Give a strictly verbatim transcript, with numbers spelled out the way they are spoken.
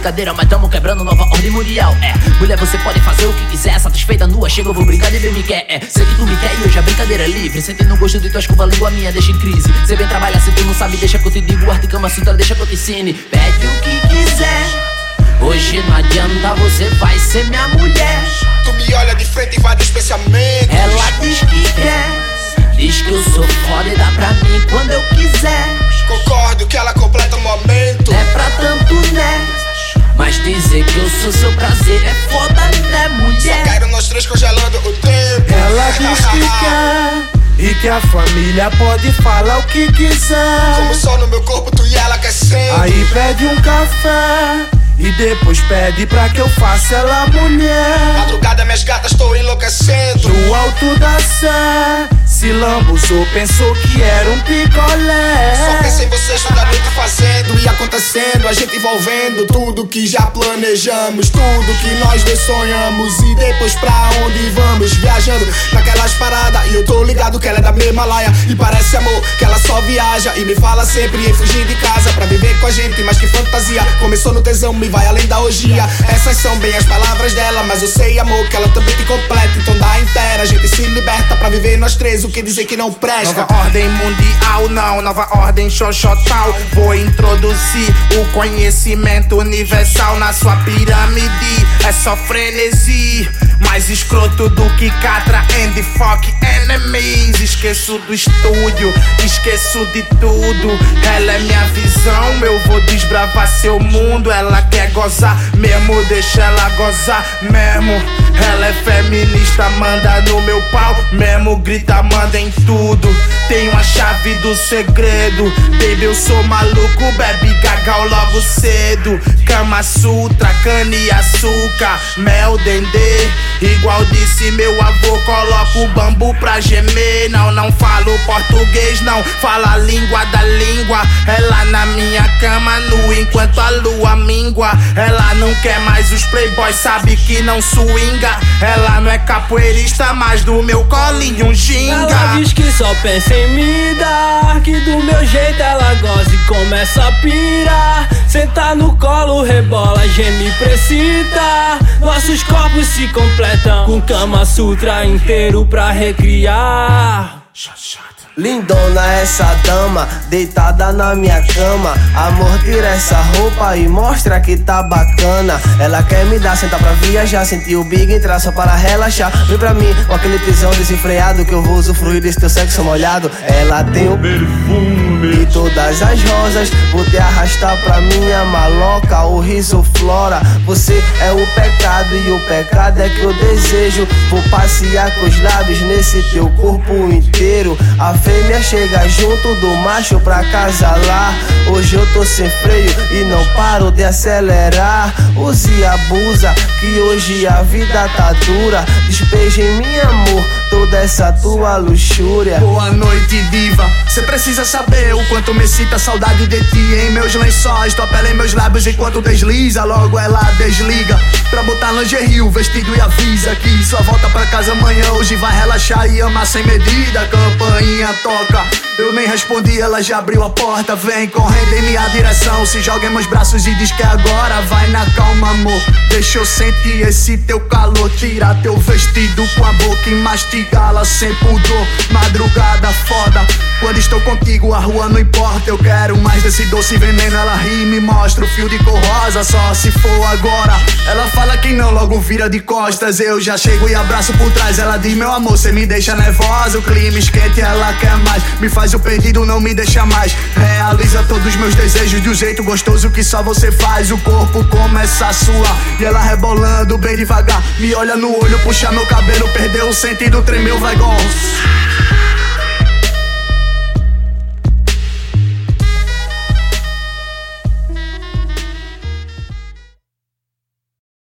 brincadeira, mas tamo quebrando nova ordem mundial. É, mulher, você pode fazer o que quiser, satisfeita nua, chega, eu vou brincar de bem me quer. É, sei que tu me quer e hoje a brincadeira é livre. Sentindo o gosto de tua escova, língua minha deixa em crise. Cê vem trabalhar, se tu não sabe, deixa que eu te digo. Arte Kama Sutra, deixa que eu te ensine. Pede o que quiser, hoje não adianta, você vai ser minha mulher. Tu me olha de frente e vários pensamentos. Ela diz que quer, diz que eu sou foda e dá pra mim quando eu quiser. Concordo que ela completa o momento. Não é pra tanto, né? Mas dizer que eu sou seu prazer é foda, né, mulher? Só quero nós três congelando o tempo. Ela diz que quer e que a família pode falar o que quiser. Como sol no meu corpo, tu e ela aquecendo. Aí pede um café e depois pede pra que eu faça ela mulher. Madrugada minhas gatas tô enlouquecendo. No alto da sé, se lambuzou, pensou que era um picolé. Só pensei em vocês toda a noite fazendo e acontecendo, a gente envolvendo tudo que já planejamos, tudo que nós dois sonhamos. E depois pra onde vamos? Viajando naquelas paradas. E eu tô ligado que ela é da mesma laia. E parece amor que ela só viaja e me fala sempre em fugir de casa pra viver com a gente, mas que fantasia. Começou no tesão, me vai além da orgia. Essas são bem as palavras dela, mas eu sei, amor, que ela também te completa. Então dá inteira, a gente se liberta pra viver nós três, o que dizer que não presta. Nova ordem mundial, não, nova ordem xoxotal. Vou introduzir o conhecimento universal na sua pirâmide. É só frenesi, mais escroto do que Catra and the fuck enemies. Esqueço do estúdio, esqueço de tudo. Ela é minha visão, eu vou desbravar seu mundo. Ela quer gozar mesmo, deixa ela gozar mesmo. Ela é feminista, manda no meu pau mesmo, grita, manda em tudo. Tenho a chave do segredo, baby, eu sou maluco, bebe gagal logo cedo. Kama Sutra, cana e açúcar, mel, dendê. Igual disse meu avô, coloco o bambu pra gemer. Não, não falo português, não, fala a língua da língua. Ela na minha cama nua enquanto a lua mingua. Ela não quer mais os playboys, sabe que não swinga. Ela não é capoeirista, mas do meu colinho um ginga. Ela diz que só pensa em me dar, que do meu jeito ela goza e começa a pirar. Senta no colo, rebola, geme, precita. Nossos corpos se completam com Kama Sutra inteiro pra recriar. Lindona essa dama, deitada na minha cama. Amor, tira essa roupa e mostra que tá bacana. Ela quer me dar, sentar pra viajar, sentir o big entrar só para relaxar. Vem pra mim com aquele tesão desenfreado, que eu vou usufruir desse teu sexo molhado. Ela tem o perfume e todas as rosas, vou te arrastar pra minha maloca, o riso flora. Você é o pecado e o pecado é que eu desejo. Vou passear com os lábios nesse teu corpo inteiro. A fêmea chega junto do macho pra acasalar. Hoje eu tô sem freio e não paro de acelerar. Use e abusa, que hoje a vida tá dura. Despeja em mim, amor, toda essa tua luxúria. Boa noite, diva. Cê precisa saber o quanto me excita a saudade de ti em meus lençóis. Tua pele em meus lábios enquanto desliza, logo ela desliga pra botar lingerie, o vestido e avisa que só volta pra casa amanhã. Hoje vai relaxar e amar sem medida. A campainha toca, eu nem respondi, ela já abriu a porta. Vem correndo em minha direção, se joga em meus braços e diz que agora vai na calma, amor. Deixa eu sentir esse teu calor, tira teu vestido com a boca e mastigá-la sem pudor. Madrugada foda, quando estou contigo a rua não importa. Eu quero mais desse doce veneno, ela ri e me mostra o fio de cor rosa, só se for agora. Ela fala que não, logo vira de costas, eu já chego e abraço por trás. Ela diz, meu amor, cê me deixa nervosa, o clima esquenta e ela quer mais. Me faz o pedido, não me deixa mais. Realiza todos os meus desejos de um jeito gostoso que só você faz. O corpo começa a suar e ela rebolando bem devagar. Me olha no olho, puxa meu cabelo, perdeu o sentido, tremeu, vai gol.